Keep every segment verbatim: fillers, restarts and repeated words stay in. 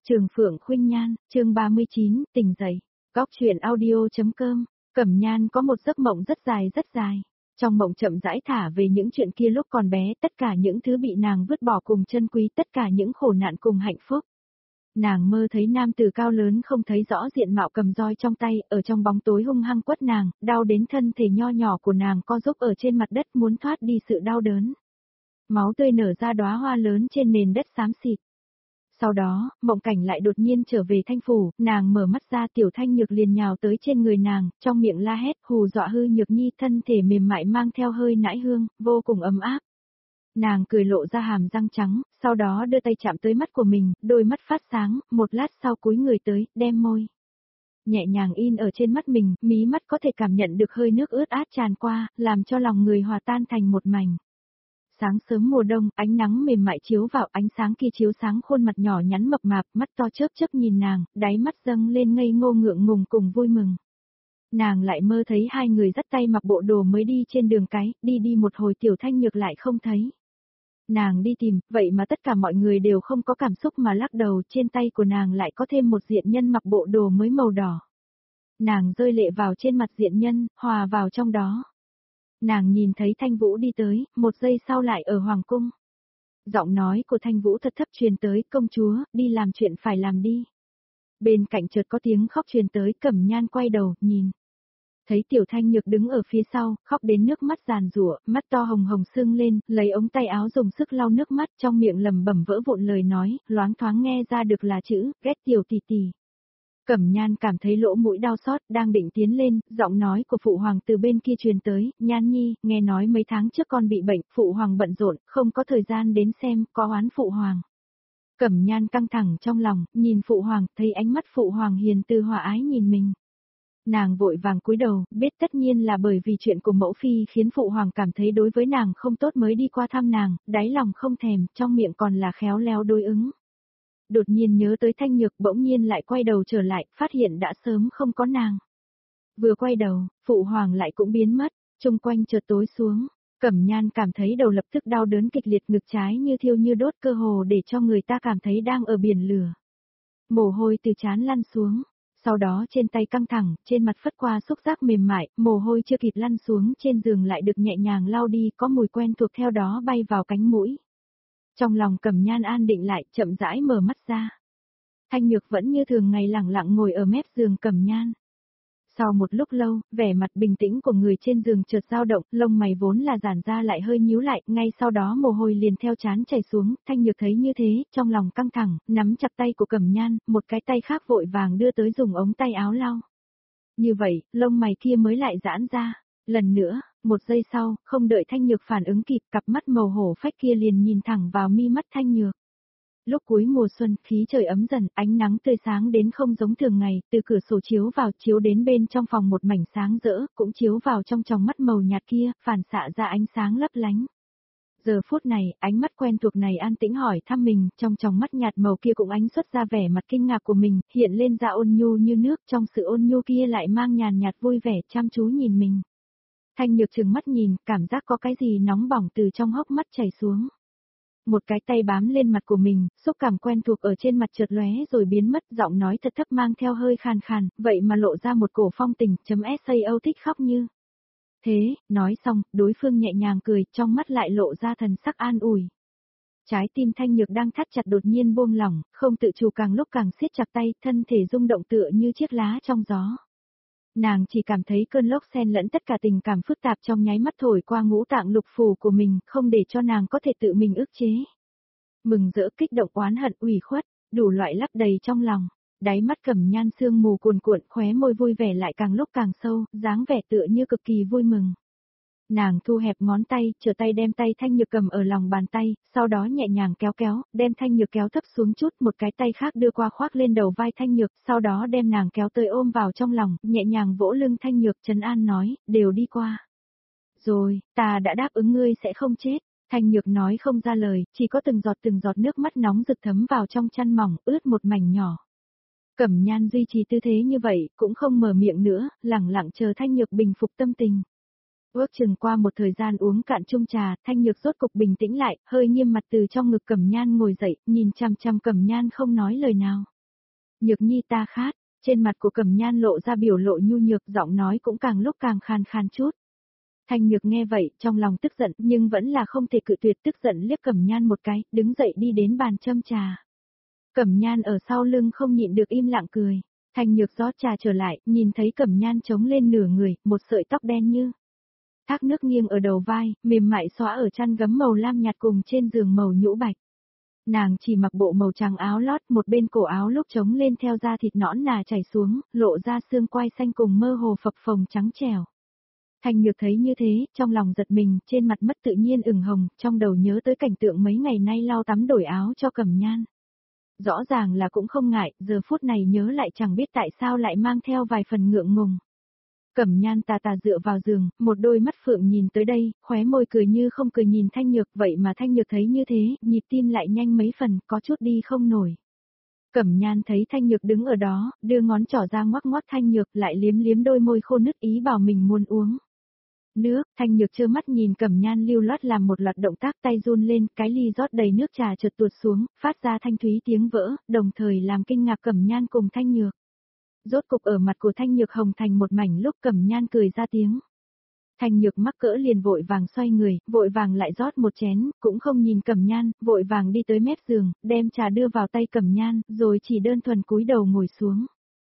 Trường Phượng Khuynh Nhan, chương ba mươi chín, tỉnh dậy. Góc truyện audio.com. Cẩm Nhan có một giấc mộng rất dài rất dài. Trong mộng chậm rãi thả về những chuyện kia lúc còn bé, tất cả những thứ bị nàng vứt bỏ cùng chân quý, tất cả những khổ nạn cùng hạnh phúc. Nàng mơ thấy nam tử cao lớn không thấy rõ diện mạo cầm roi trong tay, ở trong bóng tối hung hăng quất nàng, đau đến thân thể nho nhỏ của nàng co giúp ở trên mặt đất muốn thoát đi sự đau đớn. Máu tươi nở ra đóa hoa lớn trên nền đất xám xịt. Sau đó, mộng cảnh lại đột nhiên trở về Thanh phủ, nàng mở mắt ra Tiểu Thanh Nhược liền nhào tới trên người nàng, trong miệng la hét, hù dọa hư Nhược Nhi thân thể mềm mại mang theo hơi nãi hương, vô cùng ấm áp. Nàng cười lộ ra hàm răng trắng, sau đó đưa tay chạm tới mắt của mình, đôi mắt phát sáng, một lát sau cúi người tới, đem môi nhẹ nhàng in ở trên mắt mình, mí mắt có thể cảm nhận được hơi nước ướt át tràn qua, làm cho lòng người hòa tan thành một mảnh. Sáng sớm mùa đông, ánh nắng mềm mại chiếu vào, ánh sáng kia chiếu sáng khuôn mặt nhỏ nhắn mập mạp, mắt to chớp chớp nhìn nàng, đáy mắt dâng lên ngây ngô ngượng ngùng cùng vui mừng. Nàng lại mơ thấy hai người dắt tay mặc bộ đồ mới đi trên đường cái, đi đi một hồi Tiểu Thanh Nhược lại không thấy. Nàng đi tìm, vậy mà tất cả mọi người đều không có cảm xúc mà lắc đầu, trên tay của nàng lại có thêm một diện nhân mặc bộ đồ mới màu đỏ. Nàng rơi lệ vào trên mặt diện nhân, hòa vào trong đó. Nàng nhìn thấy Thanh Vũ đi tới, một giây sau lại ở Hoàng cung. Giọng nói của Thanh Vũ thật thấp truyền tới, công chúa, đi làm chuyện phải làm đi. Bên cạnh chợt có tiếng khóc truyền tới, Cẩm Nhan quay đầu, nhìn. Thấy Tiểu Thanh Nhược đứng ở phía sau, khóc đến nước mắt giàn giụa, mắt to hồng hồng sưng lên, lấy ống tay áo dùng sức lau nước mắt, trong miệng lẩm bẩm vỡ vụn lời nói, loáng thoáng nghe ra được là chữ, ghét Tiểu tỷ tỷ. Cẩm Nhan cảm thấy lỗ mũi đau xót, đang định tiến lên, giọng nói của Phụ Hoàng từ bên kia truyền tới, Nhan Nhi, nghe nói mấy tháng trước con bị bệnh, Phụ Hoàng bận rộn, không có thời gian đến xem, có oán Phụ Hoàng. Cẩm Nhan căng thẳng trong lòng, nhìn Phụ Hoàng, thấy ánh mắt Phụ Hoàng hiền từ hòa ái nhìn mình. Nàng vội vàng cúi đầu, biết tất nhiên là bởi vì chuyện của mẫu phi khiến Phụ Hoàng cảm thấy đối với nàng không tốt mới đi qua thăm nàng, đáy lòng không thèm, trong miệng còn là khéo léo đối ứng. Đột nhiên nhớ tới Thanh Nhược, bỗng nhiên lại quay đầu trở lại, phát hiện đã sớm không có nàng. Vừa quay đầu, Phụ Hoàng lại cũng biến mất, chung quanh chợt tối xuống, Cẩm Nhan cảm thấy đầu lập tức đau đớn kịch liệt, ngực trái như thiêu như đốt, cơ hồ để cho người ta cảm thấy đang ở biển lửa. Mồ hôi từ trán lăn xuống, sau đó trên tay căng thẳng, trên mặt phất qua xúc giác mềm mại, mồ hôi chưa kịp lăn xuống trên giường lại được nhẹ nhàng lau đi, có mùi quen thuộc theo đó bay vào cánh mũi. Trong lòng Cẩm Nhan an định lại, chậm rãi mở mắt ra. Thanh Nhược vẫn như thường ngày lẳng lặng ngồi ở mép giường Cẩm Nhan. Sau một lúc lâu, vẻ mặt bình tĩnh của người trên giường chợt dao động, lông mày vốn là giãn ra lại hơi nhíu lại, ngay sau đó mồ hôi liền theo trán chảy xuống, Thanh Nhược thấy như thế, trong lòng căng thẳng, nắm chặt tay của Cẩm Nhan, một cái tay khác vội vàng đưa tới dùng ống tay áo lau. Như vậy, lông mày kia mới lại giãn ra. Lần nữa, một giây sau, không đợi Thanh Nhược phản ứng kịp, cặp mắt màu hổ phách kia liền nhìn thẳng vào mi mắt Thanh Nhược. Lúc cuối mùa xuân, khí trời ấm dần, ánh nắng tươi sáng đến không giống thường ngày, từ cửa sổ chiếu vào, chiếu đến bên trong phòng một mảnh sáng rỡ, cũng chiếu vào trong tròng mắt màu nhạt kia, phản xạ ra ánh sáng lấp lánh. Giờ phút này, ánh mắt quen thuộc này an tĩnh hỏi thăm mình, trong tròng mắt nhạt màu kia cũng ánh xuất ra vẻ mặt kinh ngạc của mình, hiện lên ra ôn nhu như nước, trong sự ôn nhu kia lại mang nhàn nhạt vui vẻ, chăm chú nhìn mình. Thanh Nhược trừng mắt nhìn, cảm giác có cái gì nóng bỏng từ trong hốc mắt chảy xuống. Một cái tay bám lên mặt của mình, xúc cảm quen thuộc ở trên mặt chợt lóe rồi biến mất, giọng nói thật thấp mang theo hơi khàn khàn, vậy mà lộ ra một cổ phong tình, chấm sao thích khóc như. Thế, nói xong, đối phương nhẹ nhàng cười, trong mắt lại lộ ra thần sắc an ủi. Trái tim Thanh Nhược đang thắt chặt đột nhiên buông lỏng, không tự chủ càng lúc càng siết chặt tay, thân thể rung động tựa như chiếc lá trong gió. Nàng chỉ cảm thấy cơn lốc xen lẫn tất cả tình cảm phức tạp trong nháy mắt thổi qua ngũ tạng lục phủ của mình, không để cho nàng có thể tự mình ức chế. Mừng rỡ, kích động, oán hận, ủy khuất, đủ loại lấp đầy trong lòng. Đáy mắt Cẩm Nhan sương mù cuồn cuộn, khóe môi vui vẻ lại càng lúc càng sâu, dáng vẻ tựa như cực kỳ vui mừng. Nàng thu hẹp ngón tay, trở tay đem tay Thanh Nhược cầm ở lòng bàn tay, sau đó nhẹ nhàng kéo kéo, đem Thanh Nhược kéo thấp xuống chút, một cái tay khác đưa qua khoác lên đầu vai Thanh Nhược, sau đó đem nàng kéo tới ôm vào trong lòng, nhẹ nhàng vỗ lưng Thanh Nhược, trấn an nói, đều đi qua. Rồi, ta đã đáp ứng ngươi sẽ không chết. Thanh Nhược nói không ra lời, chỉ có từng giọt từng giọt nước mắt nóng rực thấm vào trong chăn mỏng, ướt một mảnh nhỏ. Cẩm Nhan duy trì tư thế như vậy, cũng không mở miệng nữa, lẳng lặng chờ Thanh Nhược bình phục tâm tình. Ước chừng qua một thời gian uống cạn chung trà, Thanh Nhược rốt cục bình tĩnh lại, hơi nghiêm mặt từ trong ngực Cẩm Nhan ngồi dậy, nhìn chằm chằm Cẩm Nhan không nói lời nào. Nhược nhi ta khát, trên mặt của Cẩm Nhan lộ ra biểu lộ nhu nhược, giọng nói cũng càng lúc càng khàn khàn chút. Thanh Nhược nghe vậy, trong lòng tức giận, nhưng vẫn là không thể cự tuyệt, tức giận liếc Cẩm Nhan một cái, đứng dậy đi đến bàn châm trà. Cẩm Nhan ở sau lưng không nhịn được im lặng cười. Thanh Nhược rót trà trở lại, nhìn thấy Cẩm Nhan chống lên nửa người, một sợi tóc đen như thác nước nghiêng ở đầu vai, mềm mại xóa ở chăn gấm màu lam nhạt cùng trên giường màu nhũ bạch. Nàng chỉ mặc bộ màu trắng áo lót, một bên cổ áo lúc trống lên theo da thịt nõn nà chảy xuống, lộ ra xương quai xanh cùng mơ hồ phập phồng trắng trẻo. Thanh Nhược thấy như thế, trong lòng giật mình, trên mặt mất tự nhiên ửng hồng, trong đầu nhớ tới cảnh tượng mấy ngày nay lau tắm đổi áo cho Cẩm Nhan. Rõ ràng là cũng không ngại, giờ phút này nhớ lại chẳng biết tại sao lại mang theo vài phần ngượng ngùng. Cẩm Nhan tà tà dựa vào giường, một đôi mắt phượng nhìn tới đây, khóe môi cười như không cười nhìn Thanh Nhược, vậy mà Thanh Nhược thấy như thế, nhịp tim lại nhanh mấy phần, có chút đi không nổi. Cẩm Nhan thấy Thanh Nhược đứng ở đó, đưa ngón trỏ ra ngoắc ngoắc Thanh Nhược, lại liếm liếm đôi môi khô nứt ý bảo mình muốn uống nước. Thanh Nhược trơ mắt nhìn Cẩm Nhan lưu loát làm một loạt động tác, tay run lên, cái ly rót đầy nước trà chợt tuột xuống, phát ra thanh thúy tiếng vỡ, đồng thời làm kinh ngạc Cẩm Nhan cùng Thanh Nhược. Rốt cục ở mặt của Thanh Nhược hồng thành một mảnh lúc Cẩm Nhan cười ra tiếng. Thanh Nhược mắc cỡ liền vội vàng xoay người, vội vàng lại rót một chén, cũng không nhìn Cẩm Nhan, vội vàng đi tới mép giường, đem trà đưa vào tay Cẩm Nhan, rồi chỉ đơn thuần cúi đầu ngồi xuống.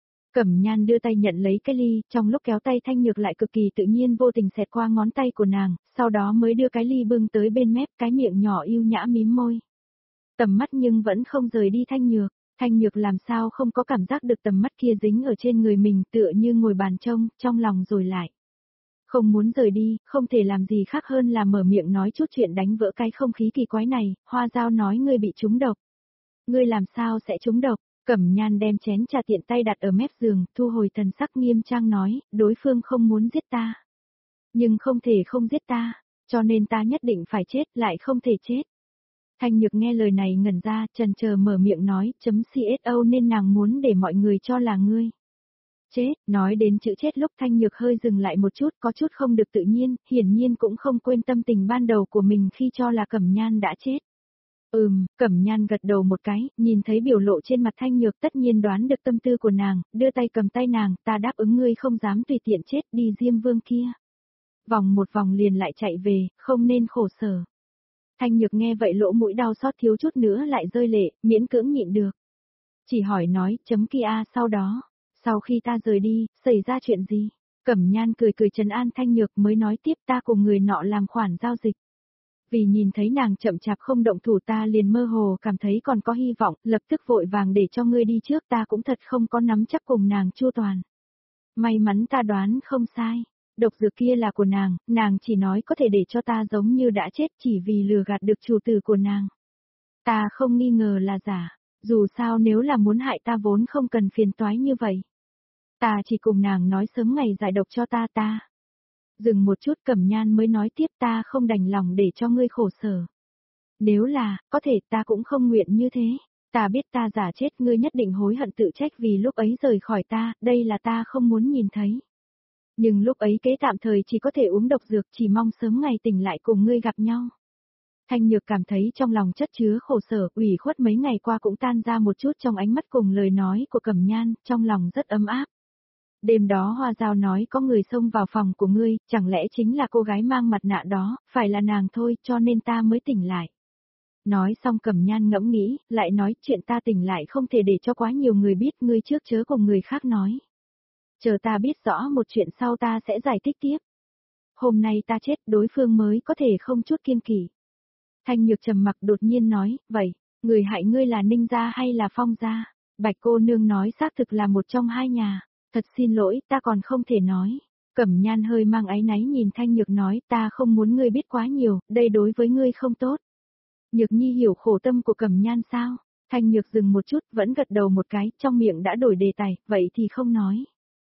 Cẩm Nhan đưa tay nhận lấy cái ly, trong lúc kéo tay Thanh Nhược lại cực kỳ tự nhiên vô tình xẹt qua ngón tay của nàng, sau đó mới đưa cái ly bưng tới bên mép, cái miệng nhỏ yêu nhã mím môi. Tầm mắt nhưng vẫn không rời đi Thanh Nhược. Thanh Nhược làm sao không có cảm giác được tầm mắt kia dính ở trên người mình, tựa như ngồi bàn trông, trong lòng rồi lại. Không muốn rời đi, không thể làm gì khác hơn là mở miệng nói chút chuyện đánh vỡ cái không khí kỳ quái này. Hoa Dao nói ngươi bị trúng độc. Ngươi làm sao sẽ trúng độc? Cẩm Nhan đem chén trà tiện tay đặt ở mép giường, thu hồi thần sắc nghiêm trang nói, đối phương không muốn giết ta. Nhưng không thể không giết ta, cho nên ta nhất định phải chết, lại không thể chết. Thanh Nhược nghe lời này ngẩn ra, chần chờ mở miệng nói, chấm xô nên nàng muốn để mọi người cho là ngươi. Chết, nói đến chữ chết lúc Thanh Nhược hơi dừng lại một chút, có chút không được tự nhiên, hiển nhiên cũng không quên tâm tình ban đầu của mình khi cho là Cẩm Nhan đã chết. Ừm, Cẩm Nhan gật đầu một cái, nhìn thấy biểu lộ trên mặt Thanh Nhược tất nhiên đoán được tâm tư của nàng, đưa tay cầm tay nàng, ta đáp ứng ngươi không dám tùy tiện chết đi Diêm Vương kia. Vòng một vòng liền lại chạy về, không nên khổ sở. Thanh Nhược nghe vậy lỗ mũi đau xót thiếu chút nữa lại rơi lệ, miễn cưỡng nhịn được. Chỉ hỏi nói, chấm kia sau đó, sau khi ta rời đi, xảy ra chuyện gì? Cẩm Nhan cười cười trấn an Thanh Nhược mới nói tiếp ta cùng người nọ làm khoản giao dịch. Vì nhìn thấy nàng chậm chạp không động thủ ta liền mơ hồ cảm thấy còn có hy vọng, lập tức vội vàng để cho ngươi đi trước ta cũng thật không có nắm chắc cùng nàng chu toàn. May mắn ta đoán không sai. Độc dược kia là của nàng, nàng chỉ nói có thể để cho ta giống như đã chết chỉ vì lừa gạt được chủ tử của nàng. Ta không nghi ngờ là giả, dù sao nếu là muốn hại ta vốn không cần phiền toái như vậy. Ta chỉ cùng nàng nói sớm ngày giải độc cho ta ta. Dừng một chút Cẩm Nhan mới nói tiếp ta không đành lòng để cho ngươi khổ sở. Nếu là, có thể ta cũng không nguyện như thế. Ta biết ta giả chết ngươi nhất định hối hận tự trách vì lúc ấy rời khỏi ta, đây là ta không muốn nhìn thấy. Nhưng lúc ấy kế tạm thời chỉ có thể uống độc dược chỉ mong sớm ngày tỉnh lại cùng ngươi gặp nhau. Thanh Nhược cảm thấy trong lòng chất chứa khổ sở, ủy khuất mấy ngày qua cũng tan ra một chút trong ánh mắt cùng lời nói của Cẩm Nhan, trong lòng rất ấm áp. Đêm đó Hoa Dao nói có người xông vào phòng của ngươi, chẳng lẽ chính là cô gái mang mặt nạ đó, phải là nàng thôi cho nên ta mới tỉnh lại. Nói xong Cẩm Nhan ngẫm nghĩ, lại nói chuyện ta tỉnh lại không thể để cho quá nhiều người biết ngươi trước chớ cùng người khác nói. Chờ ta biết rõ một chuyện sau ta sẽ giải thích tiếp. Hôm nay ta chết đối phương mới có thể không chút kiêng kỵ. Thanh Nhược trầm mặc đột nhiên nói, vậy, người hại ngươi là Ninh gia hay là Phong gia? Bạch cô nương nói xác thực là một trong hai nhà. Thật xin lỗi, ta còn không thể nói. Cẩm Nhan hơi mang áy náy nhìn Thanh Nhược nói, ta không muốn ngươi biết quá nhiều, đây đối với ngươi không tốt. Nhược Nhi hiểu khổ tâm của Cẩm Nhan sao? Thanh Nhược dừng một chút, vẫn gật đầu một cái, trong miệng đã đổi đề tài, vậy thì không nói.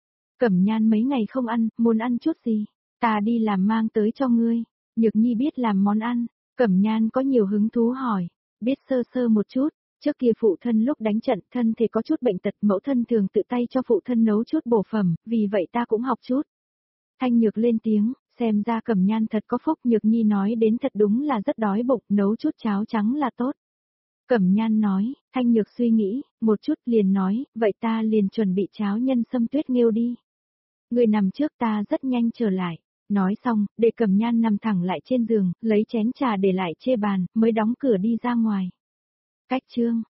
Cẩm Nhan mấy ngày không ăn, muốn ăn chút gì? Ta đi làm mang tới cho ngươi. Nhược Nhi biết làm món ăn. Cẩm Nhan có nhiều hứng thú hỏi. Biết sơ sơ một chút. Trước kia phụ thân lúc đánh trận thân thể có chút bệnh tật, mẫu thân thường tự tay cho phụ thân nấu chút bổ phẩm, vì vậy ta cũng học chút. Thanh Nhược lên tiếng, xem ra Cẩm Nhan thật có phúc. Nhược Nhi nói đến thật đúng là rất đói bụng, nấu chút cháo trắng là tốt. Cẩm Nhan nói, Thanh Nhược suy nghĩ, một chút liền nói, vậy ta liền chuẩn bị cháo nhân sâm tuyết nghêu đi. Người nằm trước ta rất nhanh trở lại. Nói xong, để Cẩm Nhan nằm thẳng lại trên giường, lấy chén trà để lại chê bàn, mới đóng cửa đi ra ngoài. Cách chương